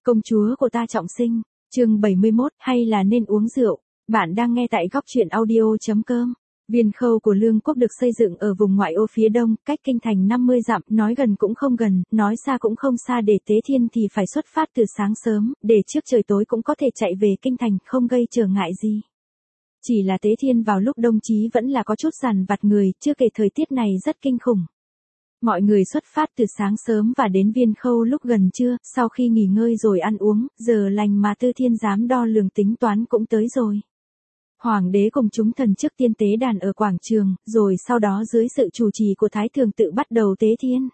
Công chúa của ta trọng sinh, chương 71, hay là nên uống rượu. Bạn đang nghe tại góc truyện audio.com. Viên Khâu của Lương quốc được xây dựng ở vùng ngoại ô phía đông, cách kinh thành 50 dặm, nói gần cũng không gần, nói xa cũng không xa. Để tế thiên thì phải xuất phát từ sáng sớm, để trước trời tối cũng có thể chạy về kinh thành, không gây trở ngại gì. Chỉ là tế thiên vào lúc đông chí vẫn là có chút dằn vặt người, chưa kể thời tiết này rất kinh khủng. Mọi người xuất phát từ sáng sớm và đến Viên Khâu lúc gần trưa, sau khi nghỉ ngơi rồi ăn uống, giờ lành mà Tư Thiên dám đo lường tính toán cũng tới rồi. Hoàng đế cùng chúng thần trước tiên tế đàn ở quảng trường, rồi sau đó dưới sự chủ trì của Thái Thường tự bắt đầu tế thiên.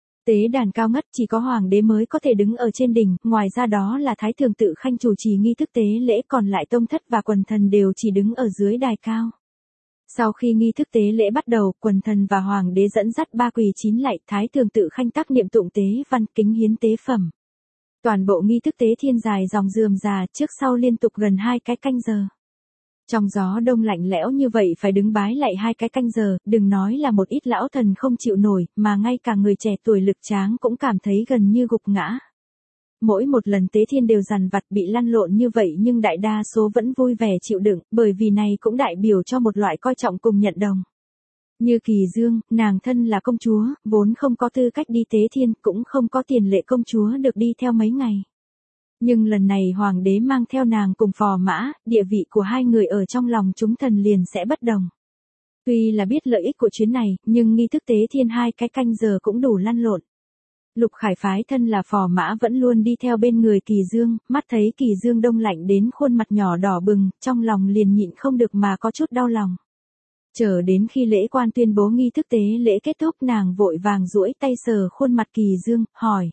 Tế đàn cao ngất chỉ có hoàng đế mới có thể đứng ở trên đỉnh, ngoài ra đó là Thái Thường tự khanh chủ trì nghi thức tế lễ, còn lại tông thất và quần thần đều chỉ đứng ở dưới đài cao. Sau khi nghi thức tế lễ bắt đầu, quần thần và hoàng đế dẫn dắt ba quỳ chín lạy, Thái Thường tự khanh tác niệm tụng tế văn kính hiến tế phẩm. Toàn bộ nghi thức tế thiên dài dòng rườm rà, trước sau liên tục gần 2 cái canh giờ. Trong gió đông lạnh lẽo như vậy phải đứng bái lạy 2 cái canh giờ, đừng nói là một ít lão thần không chịu nổi, mà ngay cả người trẻ tuổi lực tráng cũng cảm thấy gần như gục ngã. Mỗi một lần tế thiên đều dằn vặt bị lăn lộn như vậy nhưng đại đa số vẫn vui vẻ chịu đựng, bởi vì này cũng đại biểu cho một loại coi trọng cùng nhận đồng. Như Kỳ Dương, nàng thân là công chúa, vốn không có tư cách đi tế thiên, cũng không có tiền lệ công chúa được đi theo mấy ngày. Nhưng lần này hoàng đế mang theo nàng cùng phò mã, địa vị của hai người ở trong lòng chúng thần liền sẽ bất đồng. Tuy là biết lợi ích của chuyến này, nhưng nghi thức tế thiên 2 cái canh giờ cũng đủ lăn lộn. Lục Khải phái thân là phò mã vẫn luôn đi theo bên người Kỳ Dương, mắt thấy Kỳ Dương đông lạnh đến khuôn mặt nhỏ đỏ bừng, trong lòng liền nhịn không được mà có chút đau lòng. Chờ đến khi lễ quan tuyên bố nghi thức tế lễ kết thúc, nàng vội vàng duỗi tay sờ khuôn mặt Kỳ Dương, hỏi.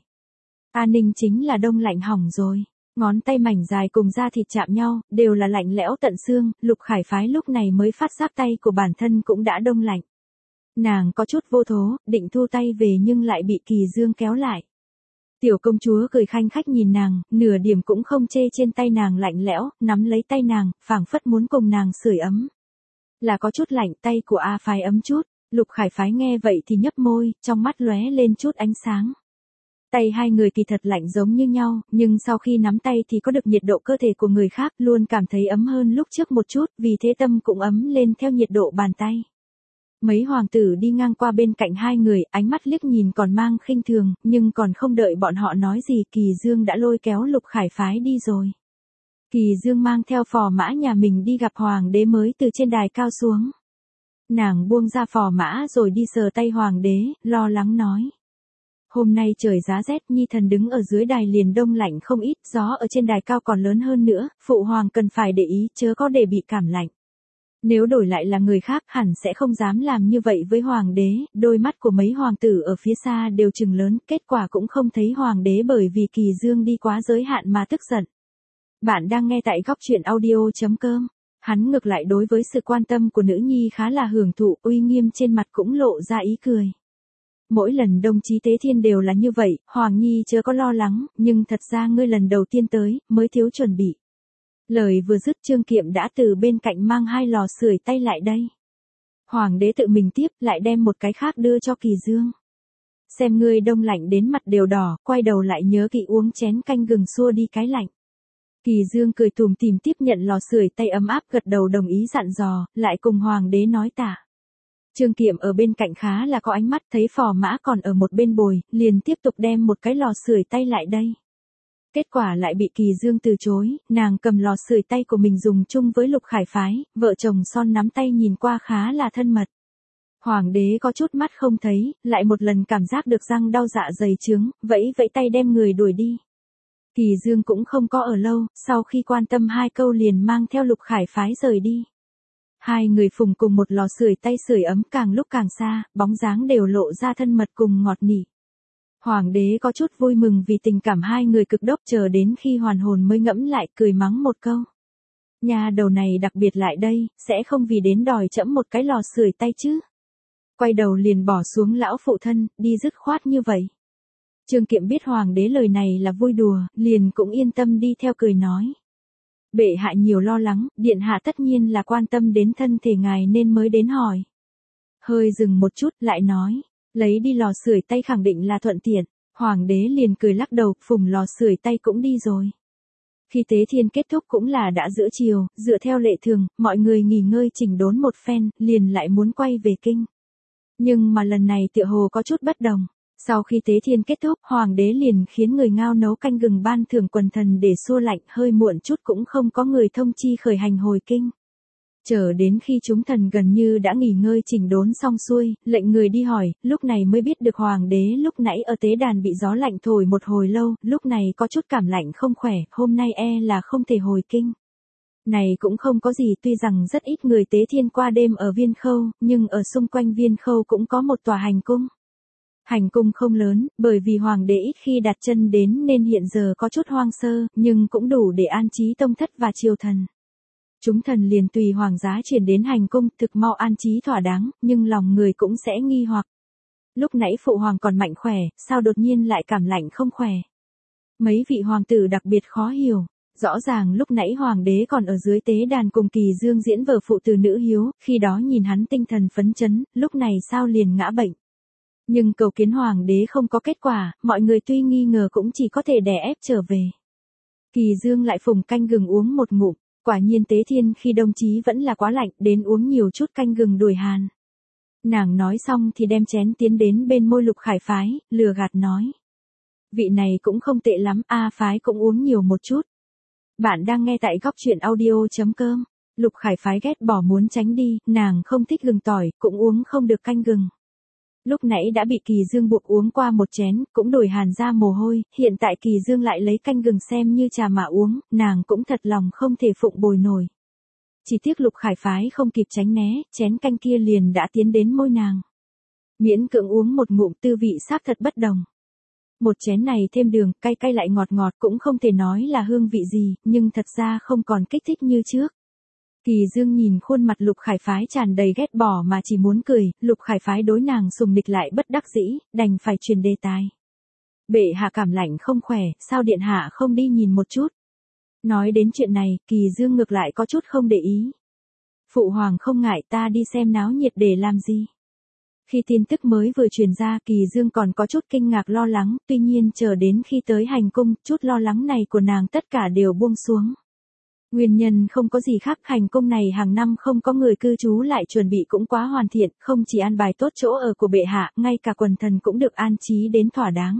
A Ninh chính là đông lạnh hỏng rồi. Ngón tay mảnh dài cùng da thịt chạm nhau, đều là lạnh lẽo tận xương, Lục Khải phái lúc này mới phát giác tay của bản thân cũng đã đông lạnh. Nàng có chút vô thố, định thu tay về nhưng lại bị Kỳ Dương kéo lại. Tiểu công chúa cười khanh khách nhìn nàng, nửa điểm cũng không chê trên tay nàng lạnh lẽo, nắm lấy tay nàng, phảng phất muốn cùng nàng sưởi ấm. Là có chút lạnh, tay của A phái ấm chút. Lục Khải phái nghe vậy thì nhấp môi, trong mắt lóe lên chút ánh sáng. Tay hai người kỳ thật lạnh giống như nhau, nhưng sau khi nắm tay thì có được nhiệt độ cơ thể của người khác, luôn cảm thấy ấm hơn lúc trước một chút, vì thế tâm cũng ấm lên theo nhiệt độ bàn tay. Mấy hoàng tử đi ngang qua bên cạnh hai người, ánh mắt liếc nhìn còn mang khinh thường, nhưng còn không đợi bọn họ nói gì, Kỳ Dương đã lôi kéo Lục Khải phái đi rồi. Kỳ Dương mang theo phò mã nhà mình đi gặp hoàng đế mới từ trên đài cao xuống. Nàng buông ra phò mã rồi đi sờ tay hoàng đế, lo lắng nói. Hôm nay trời giá rét, nhi thần đứng ở dưới đài liền đông lạnh không ít, gió ở trên đài cao còn lớn hơn nữa, phụ hoàng cần phải để ý chớ có để bị cảm lạnh. Nếu đổi lại là người khác hẳn sẽ không dám làm như vậy với hoàng đế, đôi mắt của mấy hoàng tử ở phía xa đều trừng lớn, kết quả cũng không thấy hoàng đế bởi vì Kỳ Dương đi quá giới hạn mà tức giận. Bạn đang nghe tại góc truyện audio.com. Hắn ngược lại đối với sự quan tâm của nữ nhi khá là hưởng thụ, uy nghiêm trên mặt cũng lộ ra ý cười. Mỗi lần đồng chí tế thiên đều là như vậy, Hoàng Nhi chớ có lo lắng, nhưng thật ra ngươi lần đầu tiên tới, mới thiếu chuẩn bị. Lời vừa dứt Trương Kiệm đã từ bên cạnh mang 2 lò sưởi tay lại đây. Hoàng đế tự mình tiếp, lại đem một cái khác đưa cho Kỳ Dương. Xem ngươi đông lạnh đến mặt đều đỏ, quay đầu lại nhớ kỹ uống chén canh gừng xua đi cái lạnh. Kỳ Dương cười tủm tỉm tiếp nhận lò sưởi tay ấm áp, gật đầu đồng ý dặn dò, lại cùng Hoàng đế nói tạ. Trương Kiệm ở bên cạnh khá là có ánh mắt, thấy phò mã còn ở một bên bồi, liền tiếp tục đem một cái lò sưởi tay lại đây. Kết quả lại bị Kỳ Dương từ chối, nàng cầm lò sưởi tay của mình dùng chung với Lục Khải phái, vợ chồng son nắm tay nhìn qua khá là thân mật. Hoàng đế có chút mắt không thấy, lại một lần cảm giác được răng đau dạ dày trướng, vẫy vẫy tay đem người đuổi đi. Kỳ Dương cũng không có ở lâu, sau khi quan tâm 2 câu liền mang theo Lục Khải phái rời đi. Hai người phùng cùng một lò sưởi tay sưởi ấm, càng lúc càng xa, bóng dáng đều lộ ra thân mật cùng ngọt nỉ. Hoàng đế có chút vui mừng vì tình cảm hai người cực đốc, chờ đến khi hoàn hồn mới ngẫm lại, cười mắng một câu. Nhà đầu này đặc biệt lại đây, sẽ không vì đến đòi trẫm một cái lò sưởi tay chứ. Quay đầu liền bỏ xuống lão phụ thân, đi dứt khoát như vậy. Trương Kiệm biết hoàng đế lời này là vui đùa, liền cũng yên tâm đi theo cười nói. Bệ hạ nhiều lo lắng, điện hạ tất nhiên là quan tâm đến thân thể ngài nên mới đến hỏi. Hơi dừng một chút lại nói, lấy đi lò sưởi tay khẳng định là thuận tiện. Hoàng đế liền cười lắc đầu, phùng lò sưởi tay cũng đi rồi. Khi tế thiên kết thúc cũng là đã giữa chiều, dựa theo lệ thường, mọi người nghỉ ngơi chỉnh đốn một phen, liền lại muốn quay về kinh. Nhưng mà lần này tựa hồ có chút bất đồng. Sau khi tế thiên kết thúc, hoàng đế liền khiến người ngao nấu canh gừng ban thưởng quần thần để xua lạnh, hơi muộn chút cũng không có người thông chi khởi hành hồi kinh. Chờ đến khi chúng thần gần như đã nghỉ ngơi chỉnh đốn xong xuôi, lệnh người đi hỏi, lúc này mới biết được hoàng đế lúc nãy ở tế đàn bị gió lạnh thổi một hồi lâu, lúc này có chút cảm lạnh không khỏe, hôm nay là không thể hồi kinh. Này cũng không có gì, tuy rằng rất ít người tế thiên qua đêm ở Viên Khâu, nhưng ở xung quanh Viên Khâu cũng có một tòa hành cung. Hành cung không lớn, bởi vì hoàng đế ít khi đặt chân đến nên hiện giờ có chút hoang sơ, nhưng cũng đủ để an trí tông thất và triều thần. Chúng thần liền tùy hoàng giá chuyển đến hành cung, thực mau an trí thỏa đáng, nhưng lòng người cũng sẽ nghi hoặc. Lúc nãy phụ hoàng còn mạnh khỏe, sao đột nhiên lại cảm lạnh không khỏe? Mấy vị hoàng tử đặc biệt khó hiểu. Rõ ràng lúc nãy hoàng đế còn ở dưới tế đàn cùng Kỳ Dương diễn vở phụ từ nữ hiếu, khi đó nhìn hắn tinh thần phấn chấn, lúc này sao liền ngã bệnh. Nhưng cầu kiến hoàng đế không có kết quả, mọi người tuy nghi ngờ cũng chỉ có thể đè ép trở về. Kỳ Dương lại phùng canh gừng uống một ngụm, quả nhiên tế thiên khi đồng chí vẫn là quá lạnh, đến uống nhiều chút canh gừng đuổi hàn. Nàng nói xong thì đem chén tiến đến bên môi Lục Khải Phái, lừa gạt nói. Vị này cũng không tệ lắm, Phái cũng uống nhiều một chút. Bạn đang nghe tại góc truyện audio.com. Lục Khải Phái ghét bỏ muốn tránh đi, nàng không thích gừng tỏi, cũng uống không được canh gừng. Lúc nãy đã bị Kỳ Dương buộc uống qua một chén, cũng đổi hàn ra mồ hôi, hiện tại Kỳ Dương lại lấy canh gừng xem như trà mà uống, nàng cũng thật lòng không thể phụng bồi nổi. Chỉ tiếc Lục Khải Phái không kịp tránh né, chén canh kia liền đã tiến đến môi nàng. Miễn cưỡng uống một ngụm, tư vị xác thật bất đồng. Một chén này thêm đường, cay cay lại ngọt ngọt, cũng không thể nói là hương vị gì, nhưng thật ra không còn kích thích như trước. Kỳ Dương nhìn khuôn mặt Lục Khải Phái tràn đầy ghét bỏ mà chỉ muốn cười, Lục Khải Phái đối nàng sùng nịch lại bất đắc dĩ, đành phải truyền đề tài. Bệ hạ cảm lạnh không khỏe, sao điện hạ không đi nhìn một chút? Nói đến chuyện này, Kỳ Dương ngược lại có chút không để ý. Phụ hoàng không ngại, ta đi xem náo nhiệt để làm gì? Khi tin tức mới vừa truyền ra, Kỳ Dương còn có chút kinh ngạc lo lắng, tuy nhiên chờ đến khi tới hành cung, chút lo lắng này của nàng tất cả đều buông xuống. Nguyên nhân không có gì khác, hành cung này hàng năm không có người cư trú lại chuẩn bị cũng quá hoàn thiện, không chỉ an bài tốt chỗ ở của bệ hạ, ngay cả quần thần cũng được an trí đến thỏa đáng.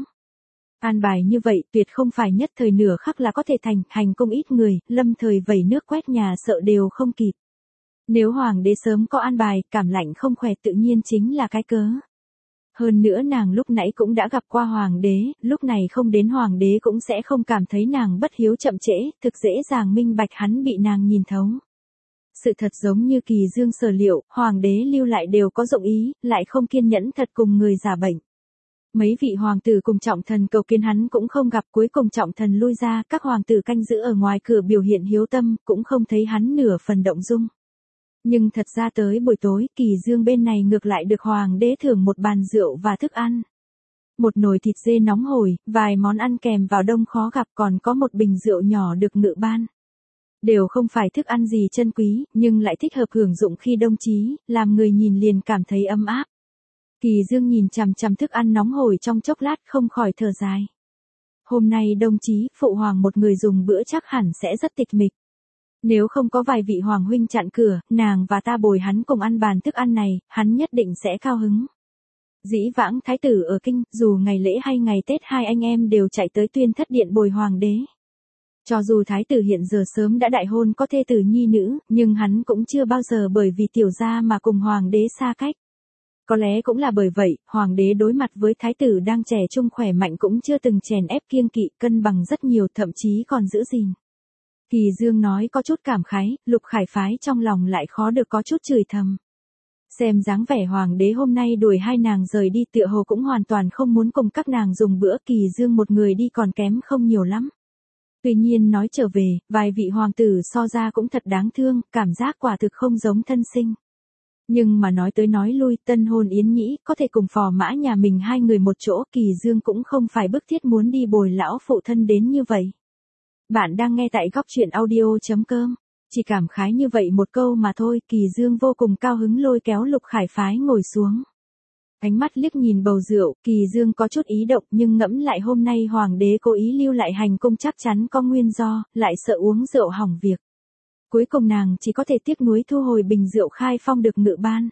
An bài như vậy tuyệt không phải nhất thời nửa khắc là có thể thành, hành cung ít người, lâm thời vẩy nước quét nhà sợ đều không kịp. Nếu hoàng đế sớm có an bài, cảm lạnh không khỏe tự nhiên chính là cái cớ. Hơn nữa nàng lúc nãy cũng đã gặp qua hoàng đế, lúc này không đến hoàng đế cũng sẽ không cảm thấy nàng bất hiếu chậm trễ, thực dễ dàng minh bạch hắn bị nàng nhìn thấu. Sự thật giống như Kỳ Dương sở liệu, hoàng đế lưu lại đều có dụng ý, lại không kiên nhẫn thật cùng người giả bệnh. Mấy vị hoàng tử cùng trọng thần cầu kiến hắn cũng không gặp, cuối cùng trọng thần lui ra, các hoàng tử canh giữ ở ngoài cửa biểu hiện hiếu tâm, cũng không thấy hắn nửa phần động dung. Nhưng thật ra tới buổi tối, Kỳ Dương bên này ngược lại được hoàng đế thưởng một bàn rượu và thức ăn. Một nồi thịt dê nóng hổi, vài món ăn kèm vào đông khó gặp, còn có một bình rượu nhỏ được ngự ban. Đều không phải thức ăn gì chân quý, nhưng lại thích hợp hưởng dụng khi đông chí, làm người nhìn liền cảm thấy ấm áp. Kỳ Dương nhìn chằm chằm thức ăn nóng hổi trong chốc lát không khỏi thở dài. Hôm nay đông chí, phụ hoàng một người dùng bữa chắc hẳn sẽ rất tịch mịch. Nếu không có vài vị hoàng huynh chặn cửa, nàng và ta bồi hắn cùng ăn bàn thức ăn này, hắn nhất định sẽ cao hứng. Dĩ vãng thái tử ở kinh, dù ngày lễ hay ngày Tết hai anh em đều chạy tới Tuyên Thất Điện bồi hoàng đế. Cho dù thái tử hiện giờ sớm đã đại hôn có thê tử nhi nữ, nhưng hắn cũng chưa bao giờ bởi vì tiểu gia mà cùng hoàng đế xa cách. Có lẽ cũng là bởi vậy, hoàng đế đối mặt với thái tử đang trẻ trung khỏe mạnh cũng chưa từng chèn ép kiêng kỵ, cân bằng rất nhiều, thậm chí còn giữ gìn. Kỳ Dương nói có chút cảm khái, Lục Khải Phái trong lòng lại khó được có chút chửi thầm. Xem dáng vẻ hoàng đế hôm nay đuổi hai nàng rời đi tựa hồ cũng hoàn toàn không muốn cùng các nàng dùng bữa, Kỳ Dương một người đi còn kém không nhiều lắm. Tuy nhiên nói trở về, vài vị hoàng tử so ra cũng thật đáng thương, cảm giác quả thực không giống thân sinh. Nhưng mà nói tới nói lui, tân hôn Yến Nhĩ, có thể cùng phò mã nhà mình hai người một chỗ, Kỳ Dương cũng không phải bức thiết muốn đi bồi lão phụ thân đến như vậy. Bạn đang nghe tại góc truyện audio.com. Chỉ cảm khái như vậy một câu mà thôi, Kỳ Dương vô cùng cao hứng lôi kéo Lục Khải Phái ngồi xuống. Ánh mắt liếc nhìn bầu rượu, Kỳ Dương có chút ý động nhưng ngẫm lại hôm nay hoàng đế cố ý lưu lại hành cung chắc chắn có nguyên do, lại sợ uống rượu hỏng việc. Cuối cùng nàng chỉ có thể tiếc nuối thu hồi bình rượu khai phong được Ngự ban.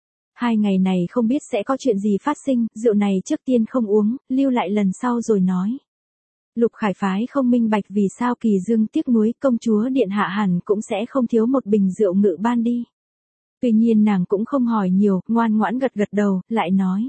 2 ngày này không biết sẽ có chuyện gì phát sinh, rượu này trước tiên không uống, lưu lại lần sau rồi nói. Lục Khải phái không minh bạch vì sao Kỳ Dương tiếc nuối, công chúa điện hạ hẳn cũng sẽ không thiếu một bình rượu Ngự ban đi. Tuy nhiên nàng cũng không hỏi nhiều, ngoan ngoãn gật gật đầu, lại nói.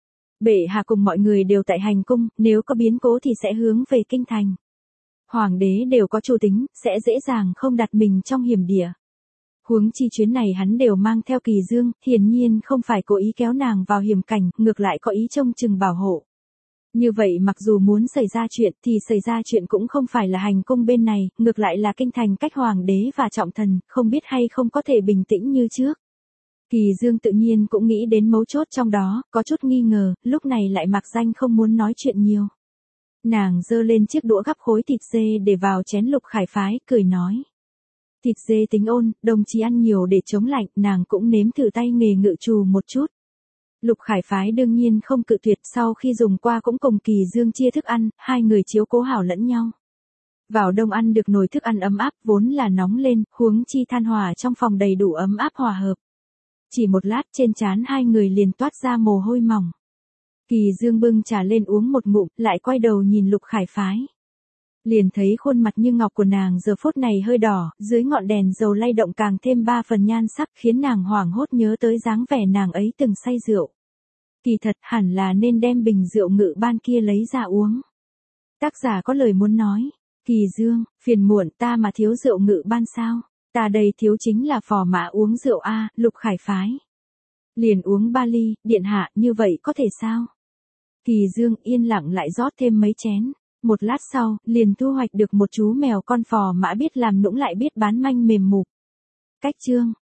Bệ hạ cùng mọi người đều tại hành cung, nếu có biến cố thì sẽ hướng về kinh thành. Hoàng đế đều có chủ tính, sẽ dễ dàng không đặt mình trong hiểm địa. Huống chi chuyến này hắn đều mang theo Kỳ Dương, hiển nhiên không phải cố ý kéo nàng vào hiểm cảnh, ngược lại có ý trông chừng bảo hộ. Như vậy mặc dù muốn xảy ra chuyện thì xảy ra chuyện cũng không phải là hành cung bên này, ngược lại là kinh thành cách hoàng đế và trọng thần, không biết hay không có thể bình tĩnh như trước. Kỳ Dương tự nhiên cũng nghĩ đến mấu chốt trong đó, có chút nghi ngờ, lúc này lại mặc danh không muốn nói chuyện nhiều. Nàng giơ lên chiếc đũa gắp khối thịt dê để vào chén Lục Khải phái, cười nói. Thịt dê tính ôn, đồng chí ăn nhiều để chống lạnh, nàng cũng nếm thử tay nghề ngự trù một chút. Lục Khải phái đương nhiên không cự tuyệt, sau khi dùng qua cũng cùng Kỳ Dương chia thức ăn, hai người chiếu cố hảo lẫn nhau. Vào đông ăn được nồi thức ăn ấm áp, vốn là nóng lên, huống chi than hỏa trong phòng đầy đủ ấm áp hòa hợp. Chỉ một lát trên trán hai người liền toát ra mồ hôi mỏng. Kỳ Dương bưng trà lên uống một ngụm, lại quay đầu nhìn Lục Khải phái. Liền thấy khuôn mặt như ngọc của nàng giờ phút này hơi đỏ, dưới ngọn đèn dầu lay động càng thêm 3 phần nhan sắc khiến nàng hoảng hốt nhớ tới dáng vẻ nàng ấy từng say rượu. Kỳ thật hẳn là nên đem bình rượu Ngự ban kia lấy ra uống. Tác giả có lời muốn nói. Kỳ Dương, phiền muộn, ta mà thiếu rượu Ngự ban sao? Ta đây thiếu chính là phò mã uống rượu a. Lục Khải phái. Liền uống 3 ly, điện hạ, như vậy có thể sao? Kỳ Dương yên lặng lại rót thêm mấy chén. Một lát sau, liền thu hoạch được một chú mèo con phò mã biết làm nũng lại biết bán manh mềm mụp. Cách chương